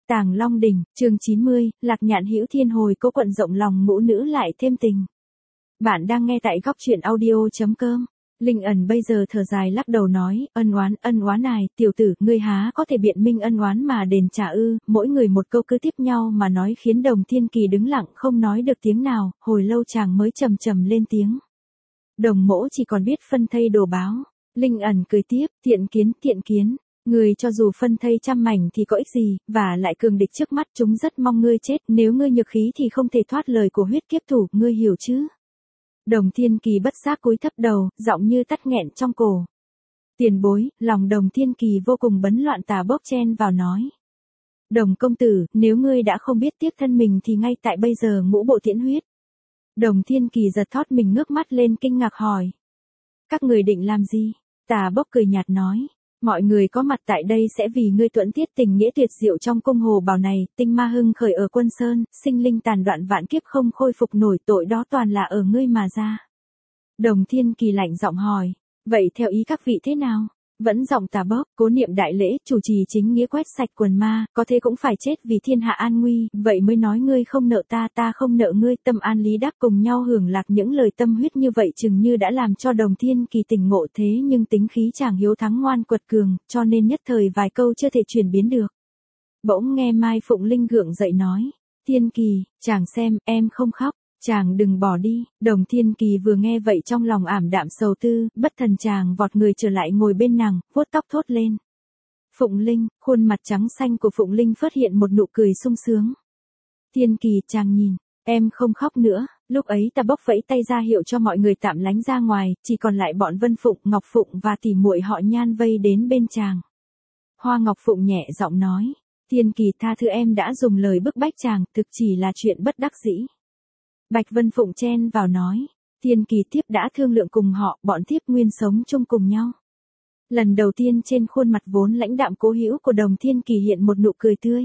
Tàng Long Đỉnh, chương 90, Lạc Nhạn Hữu Thiên hồi cố quận rộng lòng ngũ nữ lại thêm tình. Bạn đang nghe tại góc truyện audio.com. Linh ẩn bây giờ thở dài lắc đầu nói, ân oán này, tiểu tử, ngươi há có thể biện minh ân oán mà đền trả ư? Mỗi người một câu cứ tiếp nhau mà nói khiến Đồng Thiên Kỳ đứng lặng không nói được tiếng nào, hồi lâu chàng mới trầm lên tiếng. Đồng mỗ chỉ còn biết phân thây đồ báo. Linh ẩn cười tiếp, thiện kiến. Ngươi cho dù phân thây trăm mảnh thì có ích gì, và lại cường địch trước mắt chúng rất mong ngươi chết, nếu ngươi nhược khí thì không thể thoát lời của huyết kiếp thủ, ngươi hiểu chứ? Đồng Thiên Kỳ bất giác cúi thấp đầu, giọng như tắt nghẹn trong cổ. Tiền bối, lòng Đồng Thiên Kỳ vô cùng bấn loạn, Tà Bốc chen vào nói. Đồng công tử, nếu ngươi đã không biết tiếc thân mình thì ngay tại bây giờ ngũ bộ tiễn huyết. Đồng Thiên Kỳ giật thót mình ngước mắt lên kinh ngạc hỏi. Các người định làm gì? Tà Bốc cười nhạt nói. Mọi người có mặt tại đây sẽ vì ngươi tuẫn tiết tình nghĩa tuyệt diệu trong cung hồ bào này, tinh ma hưng khởi ở Quân Sơn, sinh linh tàn đoạn vạn kiếp không khôi phục nổi, tội đó toàn là ở ngươi mà ra. Đồng Thiên Kỳ lạnh giọng hỏi, vậy theo ý các vị thế nào? Vẫn giọng Tà Bốc, cố niệm đại lễ, chủ trì chính nghĩa quét sạch quần ma, có thế cũng phải chết vì thiên hạ an nguy, vậy mới nói ngươi không nợ ta, ta không nợ ngươi, tâm an lý đắc cùng nhau hưởng lạc. Những lời tâm huyết như vậy chừng như đã làm cho Đồng Thiên Kỳ tỉnh ngộ, thế nhưng tính khí chàng hiếu thắng ngoan quật cường, cho nên nhất thời vài câu chưa thể chuyển biến được. Bỗng nghe Mai Phụng Linh gượng dậy nói, Thiên Kỳ, chàng xem, em không khóc. Chàng đừng bỏ đi. Đồng Thiên Kỳ vừa nghe vậy trong lòng ảm đạm sầu tư, bất thần chàng vọt người trở lại ngồi bên nàng, vuốt tóc thốt lên. Phụng Linh, khuôn mặt trắng xanh của Phụng Linh phớt hiện một nụ cười sung sướng. Thiên Kỳ, chàng nhìn, em không khóc nữa. Lúc ấy Tà Bốc vẫy tay ra hiệu cho mọi người tạm lánh ra ngoài, chỉ còn lại bọn Vân Phụng, Ngọc Phụng và tỉ muội họ Nhan vây đến bên chàng. Hoa Ngọc Phụng nhẹ giọng nói, Thiên Kỳ tha thứ em đã dùng lời bức bách chàng, thực chỉ là chuyện bất đắc dĩ. Bạch Vân Phụng chen vào nói, Thiên Kỳ thiếp đã thương lượng cùng họ, bọn thiếp nguyên sống chung cùng nhau. Lần đầu tiên trên khuôn mặt vốn lãnh đạm cố hữu của Đồng Thiên Kỳ hiện một nụ cười tươi.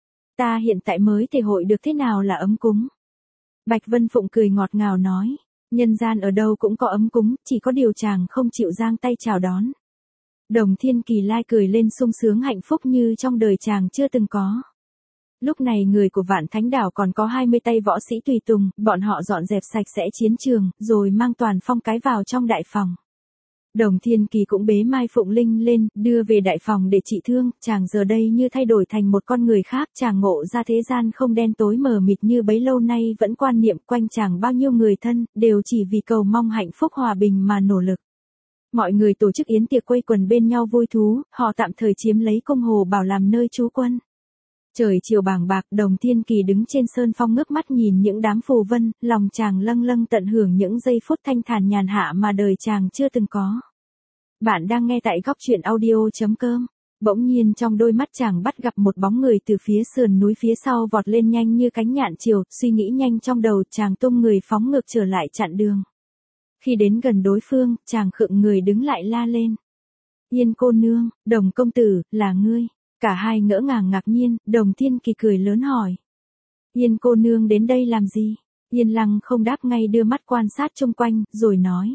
Ta hiện tại mới thể hội được thế nào là ấm cúng. Bạch Vân Phụng cười ngọt ngào nói, nhân gian ở đâu cũng có ấm cúng, chỉ có điều chàng không chịu giang tay chào đón. Đồng Thiên Kỳ lai cười lên sung sướng hạnh phúc như trong đời chàng chưa từng có. Lúc này người của Vạn Thánh Đảo còn có 20 tay võ sĩ tùy tùng, bọn họ dọn dẹp sạch sẽ chiến trường, rồi mang toàn phong cái vào trong đại phòng. Đồng Thiên Kỳ cũng bế Mai Phụng Linh lên, đưa về đại phòng để trị thương, chàng giờ đây như thay đổi thành một con người khác, chàng ngộ ra thế gian không đen tối mờ mịt như bấy lâu nay vẫn quan niệm quanh chàng bao nhiêu người thân, đều chỉ vì cầu mong hạnh phúc hòa bình mà nỗ lực. Mọi người tổ chức yến tiệc quây quần bên nhau vui thú, họ tạm thời chiếm lấy cung hồ bảo làm nơi trú quân. Trời chiều bàng bạc, Đồng Thiên Kỳ đứng trên sơn phong ngước mắt nhìn những đám phù vân, lòng chàng lâng lâng tận hưởng những giây phút thanh thản nhàn hạ mà đời chàng chưa từng có. Bạn đang nghe tại góc truyện audio.com. Bỗng nhiên trong đôi mắt chàng bắt gặp một bóng người từ phía sườn núi phía sau vọt lên nhanh như cánh nhạn chiều, suy nghĩ nhanh trong đầu chàng tung người phóng ngược trở lại chặn đường. Khi đến gần đối phương, chàng khựng người đứng lại la lên. Yên cô nương, Đồng công tử, là ngươi. Cả hai ngỡ ngàng ngạc nhiên, Đồng Thiên Kỳ cười lớn hỏi. Yên cô nương đến đây làm gì? Yên Lăng không đáp ngay đưa mắt quan sát chung quanh, rồi nói.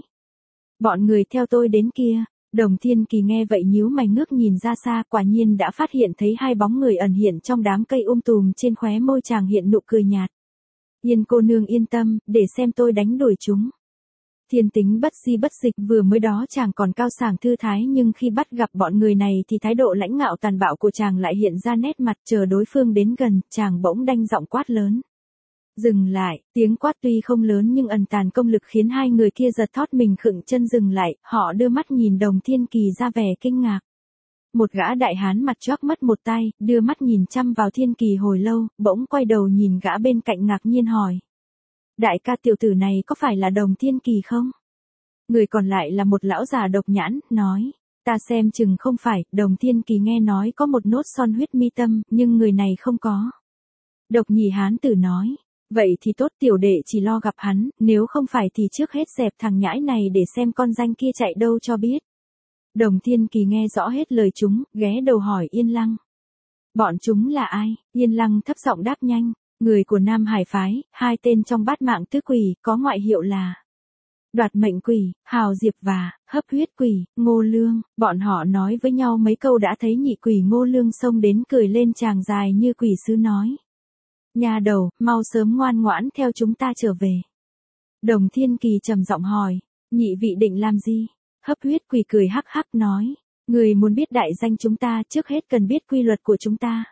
Bọn người theo tôi đến kia. Đồng Thiên Kỳ nghe vậy nhíu mày ngước nhìn ra xa, quả nhiên đã phát hiện thấy hai bóng người ẩn hiện trong đám cây tùm, trên khóe môi chàng hiện nụ cười nhạt. Yên cô nương yên tâm, để xem tôi đánh đuổi chúng. Thiên tính bất di bất dịch, vừa mới đó chàng còn cao sảng thư thái, nhưng khi bắt gặp bọn người này thì thái độ lãnh ngạo tàn bạo của chàng lại hiện ra nét mặt. Chờ đối phương đến gần, chàng bỗng đanh giọng quát lớn. Dừng lại. Tiếng quát tuy không lớn nhưng ẩn tàn công lực khiến hai người kia giật thót mình khựng chân dừng lại, họ đưa mắt nhìn Đồng Thiên Kỳ ra vẻ kinh ngạc. Một gã đại hán mặt chóp mất một tay, đưa mắt nhìn chăm vào Thiên Kỳ hồi lâu, bỗng quay đầu nhìn gã bên cạnh ngạc nhiên hỏi. Đại ca, tiểu tử này có phải là Đồng Thiên Kỳ không? Người còn lại là một lão già độc nhãn, nói. Ta xem chừng không phải. Đồng Thiên Kỳ nghe nói có một nốt son huyết mi tâm, nhưng người này không có. Độc nhì hán tử nói. Vậy thì tốt, tiểu đệ chỉ lo gặp hắn, nếu không phải thì trước hết dẹp thằng nhãi này để xem con danh kia chạy đâu cho biết. Đồng Thiên Kỳ nghe rõ hết lời chúng, ghé đầu hỏi Yên Lăng. Bọn chúng là ai? Yên Lăng thấp giọng đáp nhanh. Người của Nam Hải phái, hai tên trong bát mạng tứ quỷ, có ngoại hiệu là Đoạt mệnh quỷ, Hào Diệp và hấp huyết quỷ, Ngô Lương, bọn họ nói với nhau mấy câu đã thấy nhị quỷ Ngô Lương xông đến cười lên tràng dài như quỷ sứ nói. Nhà đầu, mau sớm ngoan ngoãn theo chúng ta trở về. Đồng Thiên Kỳ trầm giọng hỏi, nhị vị định làm gì? Hấp huyết quỷ cười hắc hắc nói, người muốn biết đại danh chúng ta trước hết cần biết quy luật của chúng ta.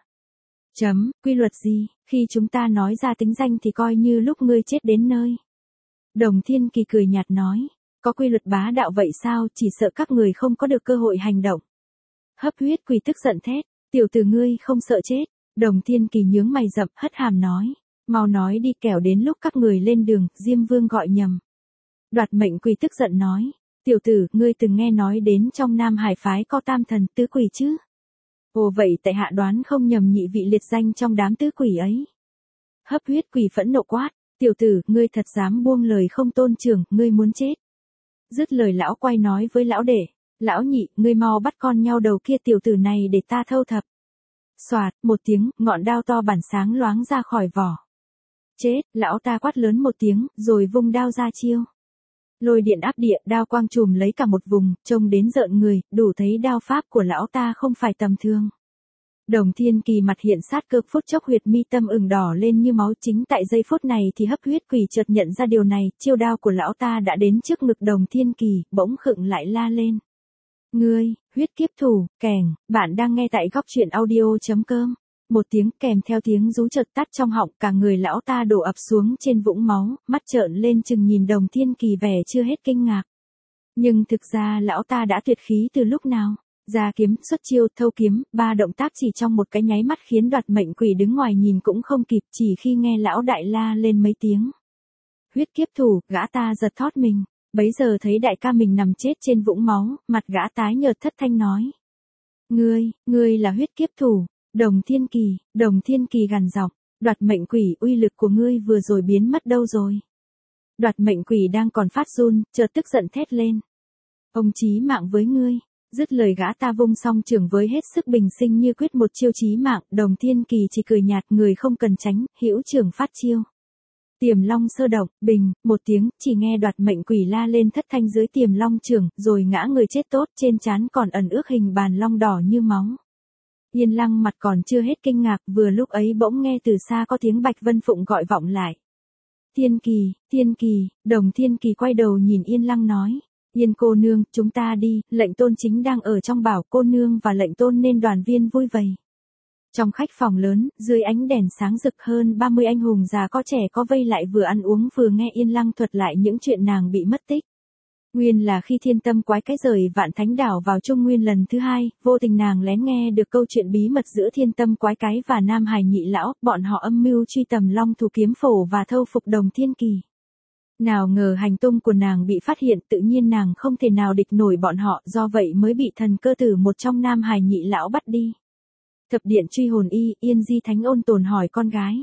Quy luật gì? Khi chúng ta nói ra tính danh thì coi như lúc ngươi chết đến nơi. Đồng Thiên Kỳ cười nhạt nói, có quy luật bá đạo vậy sao, chỉ sợ các người không có được cơ hội hành động. Hấp huyết quỷ tức giận thét, tiểu tử ngươi không sợ chết. Đồng Thiên Kỳ nhướng mày rậm hất hàm nói, mau nói đi kẻo đến lúc các người lên đường, Diêm Vương gọi nhầm. Đoạt mệnh quỷ tức giận nói, tiểu tử, ngươi từng nghe nói đến trong Nam Hải phái có tam thần tứ quỷ chứ? Ồ vậy tại hạ đoán không nhầm nhị vị liệt danh trong đám tứ quỷ ấy. Hấp huyết quỷ phẫn nộ quát, tiểu tử, ngươi thật dám buông lời không tôn trưởng, ngươi muốn chết. Dứt lời lão quay nói với lão đệ, lão nhị, ngươi mau bắt con nhau đầu kia tiểu tử này để ta thâu thập. Xoạt, một tiếng, ngọn đao to bản sáng loáng ra khỏi vỏ. Chết, lão ta quát lớn một tiếng, rồi vung đao ra chiêu. Lôi điện áp địa, đao quang trùm lấy cả một vùng, trông đến rợn người, đủ thấy đao pháp của lão ta không phải tầm thường. Đồng Thiên Kỳ mặt hiện sát cơ, phút chốc huyệt mi tâm ửng đỏ lên như máu. Chính tại giây phút này thì hấp huyết quỷ chợt nhận ra điều này, chiêu đao của lão ta đã đến trước ngực Đồng Thiên Kỳ, bỗng khựng lại la lên. Ngươi, huyết kiếp thủ, kèng, bạn đang nghe tại góc truyện audio.com. Một tiếng kèm theo tiếng rú chợt tắt trong họng, cả người lão ta đổ ập xuống trên vũng máu, mắt trợn lên chừng nhìn Đồng Thiên Kỳ vẻ chưa hết kinh ngạc. Nhưng thực ra lão ta đã tuyệt khí từ lúc nào. Ra kiếm, xuất chiêu, thâu kiếm, ba động tác chỉ trong một cái nháy mắt khiến đoạt mệnh quỷ đứng ngoài nhìn cũng không kịp, chỉ khi nghe lão đại la lên mấy tiếng. Huyết kiếp thủ, gã ta giật thót mình. Bấy giờ thấy đại ca mình nằm chết trên vũng máu, mặt gã tái nhợt thất thanh nói. Ngươi là huyết kiếp thủ, Đồng Thiên Kỳ gằn giọng, đoạt mệnh quỷ, uy lực của ngươi vừa rồi biến mất đâu rồi? Đoạt mệnh quỷ đang còn phát run, chợt tức giận thét lên. Ông chí mạng với ngươi. Dứt lời gã ta vung song trường với hết sức bình sinh như quyết một chiêu chí mạng, Đồng Thiên Kỳ chỉ cười nhạt, người không cần tránh, hữu trường phát chiêu. Tiềm long sơ động, bình, một tiếng, chỉ nghe đoạt mệnh quỷ la lên thất thanh dưới tiềm long trường, rồi ngã người chết tốt, trên trán còn ẩn ước hình bàn long đỏ như máu. Yên Lăng mặt còn chưa hết kinh ngạc, vừa lúc ấy bỗng nghe từ xa có tiếng Bạch Vân Phụng gọi vọng lại. Thiên Kỳ, Đồng Thiên Kỳ quay đầu nhìn Yên Lăng nói. Yên cô nương, chúng ta đi, lệnh tôn chính đang ở trong, bảo cô nương và lệnh tôn nên đoàn viên vui vầy. Trong khách phòng lớn, dưới ánh đèn sáng rực, hơn 30 anh hùng già có trẻ có vây lại vừa ăn uống vừa nghe Yên Lăng thuật lại những chuyện nàng bị mất tích. Nguyên là khi Thiên Tâm Quái cái rời Vạn Thánh Đảo vào Trung Nguyên lần thứ 2, vô tình nàng lén nghe được câu chuyện bí mật giữa Thiên Tâm Quái cái và Nam Hải Nhị Lão, bọn họ âm mưu truy tầm Long Thủ Kiếm Phổ và thâu phục Đồng Thiên Kỳ. Nào ngờ hành tung của nàng bị phát hiện, tự nhiên nàng không thể nào địch nổi bọn họ, do vậy mới bị thần cơ tử một trong Nam Hải Nhị Lão bắt đi. Thập điện truy hồn y, Yên Di Thánh ôn tồn hỏi con gái.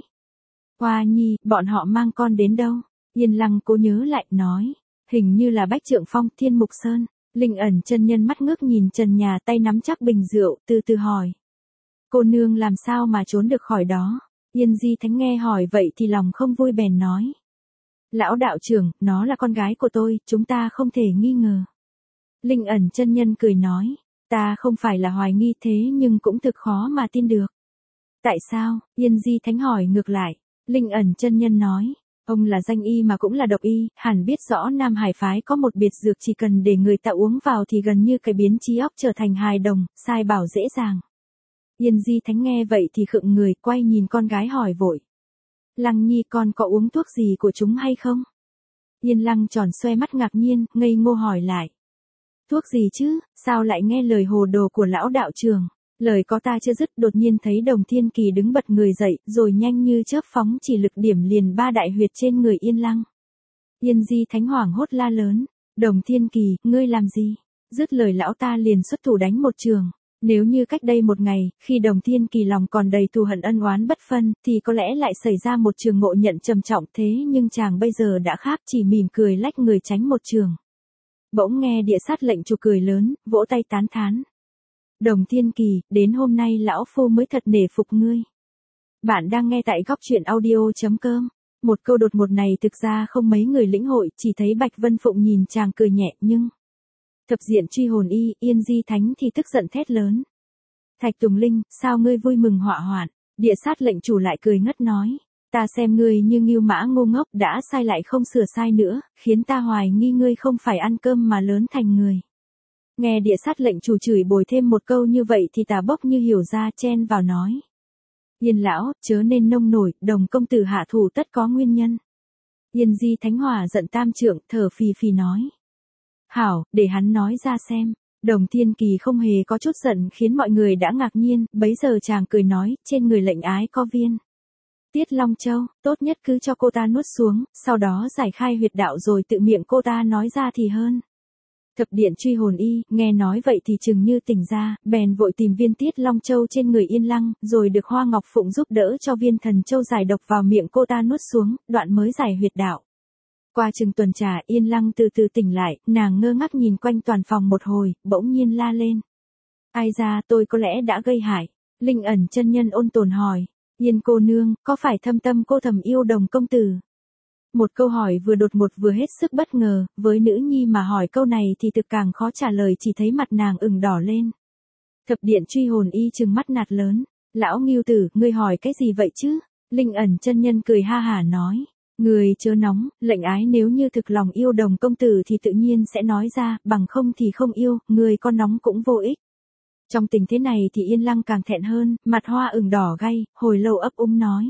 Hoa nhi, bọn họ mang con đến đâu? Yên Lăng cố nhớ lại, nói. Hình như là Bách Trượng Phong, Thiên Mục Sơn. Linh Ẩn chân nhân mắt ngước nhìn trần nhà, tay nắm chắc bình rượu, từ từ hỏi. Cô nương làm sao mà trốn được khỏi đó? Yên Di Thánh nghe hỏi vậy thì lòng không vui bèn nói. Lão đạo trưởng, nó là con gái của tôi, chúng ta không thể nghi ngờ. Linh Ẩn chân nhân cười nói, ta không phải là hoài nghi thế nhưng cũng thực khó mà tin được. Tại sao? Yên Di Thánh hỏi ngược lại. Linh Ẩn chân nhân nói, ông là danh y mà cũng là độc y, hẳn biết rõ Nam Hải phái có một biệt dược chỉ cần để người ta uống vào thì gần như cái biến trí óc trở thành hài đồng, sai bảo dễ dàng. Yên Di Thánh nghe vậy thì khựng người, quay nhìn con gái hỏi vội. Lăng nhi, con có uống thuốc gì của chúng hay không? Yên Lăng tròn xoe mắt ngạc nhiên, ngây ngô hỏi lại. Thuốc gì chứ, sao lại nghe lời hồ đồ của lão đạo trưởng? Lời có ta chưa dứt, đột nhiên thấy Đồng Thiên Kỳ đứng bật người dậy, rồi nhanh như chớp phóng chỉ lực điểm liền 3 đại huyệt trên người Yên Lăng. Yên Di Thánh hoảng hốt la lớn, Đồng Thiên Kỳ, ngươi làm gì? Dứt lời lão ta liền xuất thủ đánh một trường. Nếu như cách đây một ngày, khi Đồng Thiên Kỳ lòng còn đầy thù hận ân oán bất phân, thì có lẽ lại xảy ra một trường ngộ nhận trầm trọng, thế nhưng chàng bây giờ đã khác, chỉ mỉm cười lách người tránh một trường. Bỗng nghe địa sát lệnh chủ cười lớn, vỗ tay tán thán. Đồng Thiên Kỳ, đến hôm nay lão phu mới thật nể phục ngươi. Bạn đang nghe tại góc truyện audio.com. Một câu đột ngột này thực ra không mấy người lĩnh hội, chỉ thấy Bạch Vân Phụng nhìn chàng cười nhẹ nhưng... Thập diện truy hồn y, Yên Di Thánh thì tức giận thét lớn. Thạch Tùng Linh, sao ngươi vui mừng họa hoạn? Địa sát lệnh chủ lại cười ngất nói. Ta xem ngươi như ngưu mã ngu ngốc đã sai lại không sửa sai nữa, khiến ta hoài nghi ngươi không phải ăn cơm mà lớn thành người. Nghe địa sát lệnh chủ chửi bồi thêm một câu như vậy thì Tà Bốc như hiểu ra chen vào nói. Yên lão, chớ nên nông nổi, Đồng công tử hạ thủ tất có nguyên nhân. Yên Di Thánh Hỏa giận tam trượng, thở phì phì nói. Hảo, để hắn nói ra xem. Đồng Thiên Kỳ không hề có chút giận khiến mọi người đã ngạc nhiên, bấy giờ chàng cười nói, trên người lệnh ái có viên. Tiết Long Châu, tốt nhất cứ cho cô ta nuốt xuống, sau đó giải khai huyệt đạo rồi tự miệng cô ta nói ra thì hơn. Thập điện truy hồn y, nghe nói vậy thì chừng như tỉnh ra, bèn vội tìm viên Tiết Long Châu trên người Yên Lăng, rồi được Hoa Ngọc Phụng giúp đỡ cho viên thần châu giải độc vào miệng cô ta nuốt xuống, đoạn mới giải huyệt đạo. Qua chừng tuần trà, Yên Lăng từ từ tỉnh lại, nàng ngơ ngác nhìn quanh toàn phòng một hồi, bỗng nhiên la lên. Ai ra, tôi có lẽ đã gây hại. Linh Ẩn chân nhân ôn tồn hỏi. Yên cô nương, có phải thâm tâm cô thầm yêu Đồng công tử? Một câu hỏi vừa đột ngột vừa hết sức bất ngờ, với nữ nhi mà hỏi câu này thì thực càng khó trả lời, chỉ thấy mặt nàng ửng đỏ lên. Thập điện truy hồn y trừng mắt nạt lớn. Lão Ngưu tử, ngươi hỏi cái gì vậy chứ? Linh Ẩn chân nhân cười ha hả nói. Người chớ nóng, lệnh ái nếu như thực lòng yêu Đồng công tử thì tự nhiên sẽ nói ra, bằng không thì không yêu, người có nóng cũng vô ích. Trong tình thế này thì Yên Lăng càng thẹn hơn, mặt hoa ửng đỏ gay, hồi lâu ấp úng nói.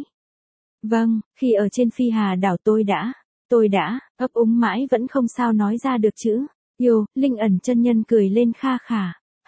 Vâng, khi ở trên Phi Hà đảo tôi đã, ấp úng mãi vẫn không sao nói ra được chữ. Yêu, Linh Ẩn chân nhân cười lên kha khả.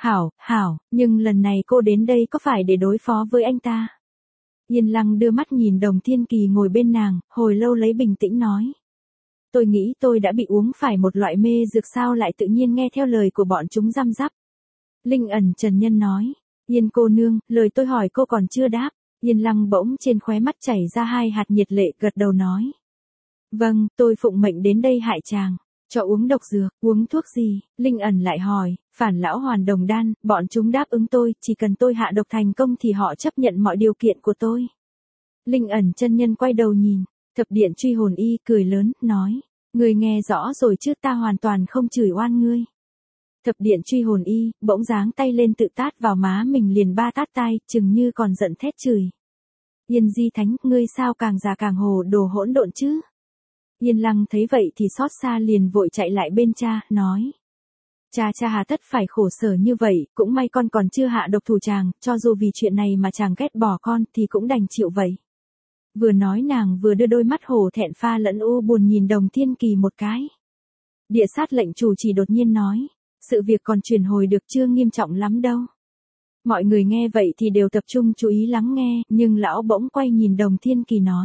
Hảo, nhưng lần này cô đến đây có phải để đối phó với anh ta? Yên Lăng đưa mắt nhìn Đồng Thiên Kỳ ngồi bên nàng, hồi lâu lấy bình tĩnh nói. Tôi nghĩ tôi đã bị uống phải một loại mê dược sao lại tự nhiên nghe theo lời của bọn chúng răm rắp. Linh Ẩn Trần Nhân nói. Yên cô nương, lời tôi hỏi cô còn chưa đáp. Yên Lăng bỗng trên khóe mắt chảy ra hai hạt nhiệt lệ, gật đầu nói. Vâng, tôi phụng mệnh đến đây hại chàng. Cho uống độc dược, uống thuốc gì? Linh Ẩn lại hỏi. Phản lão hoàn đồng đan, bọn chúng đáp ứng tôi, chỉ cần tôi hạ độc thành công thì họ chấp nhận mọi điều kiện của tôi. Linh Ẩn chân nhân quay đầu nhìn, thập điện truy hồn y cười lớn, nói. Người nghe rõ rồi chứ, ta hoàn toàn không chửi oan ngươi. Thập điện truy hồn y, bỗng giáng tay lên tự tát vào má mình liền 3 tát tai, chừng như còn giận thét chửi. Yên Di Thánh, ngươi sao càng già càng hồ đồ hỗn độn chứ? Yên Lăng thấy vậy thì xót xa liền vội chạy lại bên cha, nói. Cha hà tất phải khổ sở như vậy, cũng may con còn chưa hạ độc thủ chàng, cho dù vì chuyện này mà chàng ghét bỏ con thì cũng đành chịu vậy. Vừa nói nàng vừa đưa đôi mắt hổ thẹn pha lẫn u buồn nhìn Đồng Thiên Kỳ một cái. Địa sát lệnh chủ chỉ đột nhiên nói. Sự việc còn chuyển hồi được chưa nghiêm trọng lắm đâu. Mọi người nghe vậy thì đều tập trung chú ý lắng nghe, nhưng lão bỗng quay nhìn Đồng Thiên Kỳ nói.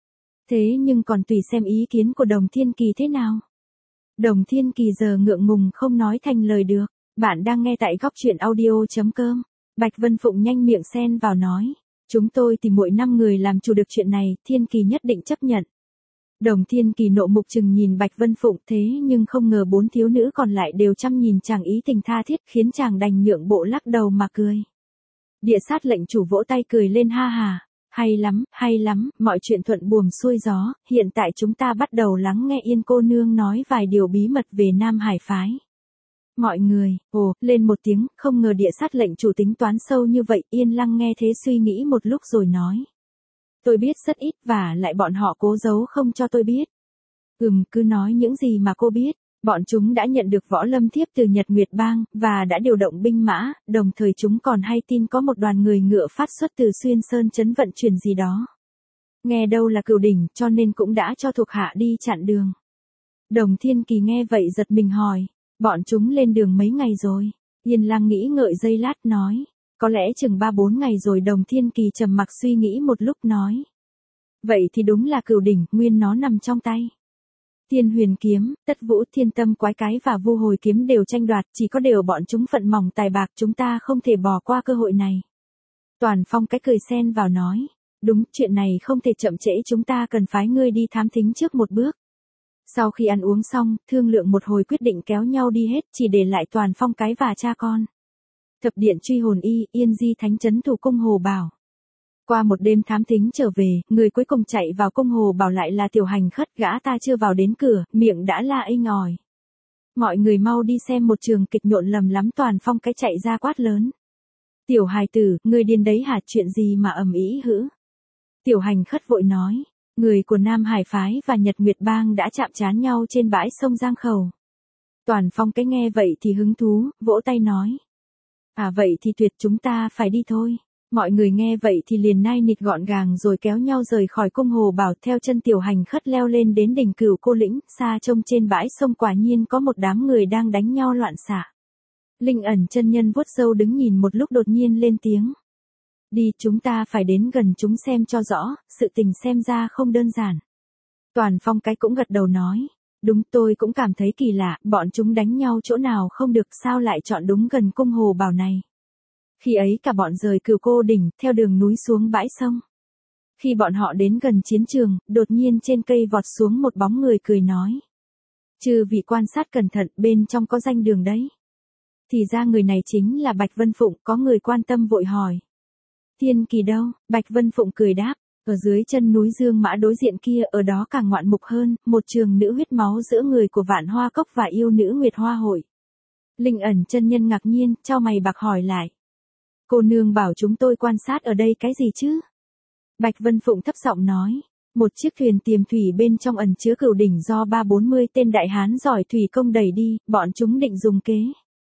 Thế nhưng còn tùy xem ý kiến của Đồng Thiên Kỳ thế nào. Đồng Thiên Kỳ giờ ngượng ngùng không nói thành lời được. Bạn đang nghe tại góc truyện audio.com. Bạch Vân Phụng nhanh miệng xen vào nói. Chúng tôi tìm mỗi 5 người làm chủ được chuyện này, Thiên Kỳ nhất định chấp nhận. Đồng Thiên Kỳ nộ mục chừng nhìn Bạch Vân Phụng, thế nhưng không ngờ 4 thiếu nữ còn lại đều chăm nhìn chàng ý tình tha thiết, khiến chàng đành nhượng bộ lắc đầu mà cười. Địa sát lệnh chủ vỗ tay cười lên ha hà. Hay lắm, mọi chuyện thuận buồm xuôi gió, hiện tại chúng ta bắt đầu lắng nghe Yên cô nương nói vài điều bí mật về Nam Hải phái. Mọi người, lên một tiếng, không ngờ địa sát lệnh chủ tính toán sâu như vậy, Yên Lăng nghe thế suy nghĩ một lúc rồi nói. Tôi biết rất ít và lại bọn họ cố giấu không cho tôi biết. Cứ nói những gì mà cô biết. Bọn chúng đã nhận được võ lâm thiếp từ Nhật Nguyệt Bang, và đã điều động binh mã, đồng thời chúng còn hay tin có một đoàn người ngựa phát xuất từ Xuyên Sơn trấn vận chuyển gì đó. Nghe đâu là Cửu Đỉnh, cho nên cũng đã cho thuộc hạ đi chặn đường. Đồng Thiên Kỳ nghe vậy giật mình hỏi, bọn chúng lên đường mấy ngày rồi? Yên Lăng nghĩ ngợi giây lát nói, có lẽ chừng 3-4 ngày rồi. Đồng Thiên Kỳ trầm mặc suy nghĩ một lúc nói. Vậy thì đúng là Cửu Đỉnh, nguyên nó nằm trong tay. Thiên Huyền kiếm, Tất Vũ Thiên Tâm Quái Cái và Vu Hồi kiếm đều tranh đoạt, chỉ có điều bọn chúng phận mỏng tài bạc, chúng ta không thể bỏ qua cơ hội này. Toàn Phong Cái cười xen vào nói, đúng, chuyện này không thể chậm trễ, chúng ta cần phái ngươi đi thám thính trước một bước. Sau khi ăn uống xong, thương lượng một hồi quyết định kéo nhau đi hết, chỉ để lại Toàn Phong Cái và cha con. Thập điện truy hồn y, Yên Di Thánh trấn thủ cung Hồ Bảo. Qua một đêm thám thính trở về, người cuối cùng chạy vào cung Hồ Bảo lại là Tiểu Hành Khất, gã ta chưa vào đến cửa, miệng đã la inh ỏi. Mọi người mau đi xem một trường kịch nhộn lầm lắm. Toàn Phong cái chạy ra quát lớn. Tiểu hài tử, ngươi điên đấy hả, chuyện gì mà ầm ĩ hữ? Tiểu Hành Khất vội nói, người của Nam Hải phái và Nhật Nguyệt bang đã chạm trán nhau trên bãi sông Giang Khẩu. Toàn Phong cái nghe vậy thì hứng thú, vỗ tay nói. À vậy thì tuyệt, chúng ta phải đi thôi. Mọi người nghe vậy thì liền nai nịt gọn gàng rồi kéo nhau rời khỏi cung Hồ Bảo, theo chân Tiểu Hành Khất leo lên đến đỉnh Cửu Cô Lĩnh. Xa trông trên bãi sông quả nhiên có một đám người đang đánh nhau loạn xạ. Linh Ẩn chân nhân vuốt râu đứng nhìn một lúc đột nhiên lên tiếng. Đi, chúng ta phải đến gần chúng xem cho rõ, sự tình xem ra không đơn giản. Toàn Phong cái cũng gật đầu nói. Đúng, tôi cũng cảm thấy kỳ lạ, bọn chúng đánh nhau chỗ nào không được, sao lại chọn đúng gần cung Hồ Bảo này. Khi ấy cả bọn rời Cửu Cô đỉnh, theo đường núi xuống bãi sông. Khi bọn họ đến gần chiến trường, đột nhiên trên cây vọt xuống một bóng người cười nói. Chư vị quan sát cẩn thận, bên trong có danh đường đấy. Thì ra người này chính là Bạch Vân Phụng, có người quan tâm vội hỏi. Thiên Kỳ đâu? Bạch Vân Phụng cười đáp. Ở dưới chân núi Dương Mã đối diện kia, ở đó càng ngoạn mục hơn, một trường nữ huyết máu giữa người của Vạn Hoa Cốc và yêu nữ Nguyệt Hoa Hội. Linh Ẩn chân nhân ngạc nhiên, chau mày bạc hỏi lại. Cô nương bảo chúng tôi quan sát ở đây cái gì chứ? Bạch Vân Phụng thấp giọng nói. Một chiếc thuyền tiềm thủy bên trong ẩn chứa cửu đỉnh do 340 tên đại hán giỏi thủy công đẩy đi, bọn chúng định dùng kế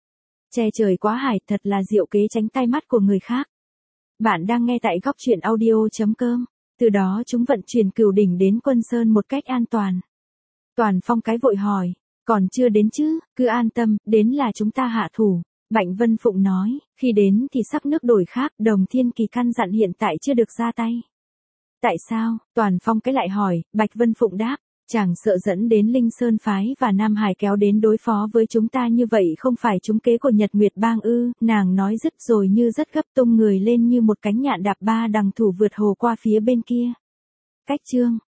che trời quá hải, thật là diệu kế tránh tai mắt của người khác. Bạn đang nghe tại góc truyện audio.com. Từ đó chúng vận chuyển cửu đỉnh đến Quân Sơn một cách an toàn. Toàn Phong cái vội hỏi, còn chưa đến chứ, cứ an tâm, đến là chúng ta hạ thủ. Bạch Vân Phụng nói, khi đến thì sắc nước đổi khác, Đồng Thiên Kỳ căn dặn hiện tại chưa được ra tay. Tại sao? Toàn Phong cái lại hỏi. Bạch Vân Phụng đáp, chàng sợ dẫn đến Linh Sơn phái và Nam Hải kéo đến đối phó với chúng ta như vậy không phải trúng kế của Nhật Nguyệt bang ư? Nàng nói dứt rồi như rất gấp tung người lên như một cánh nhạn đạp ba đằng thủ vượt hồ qua phía bên kia. Cách chương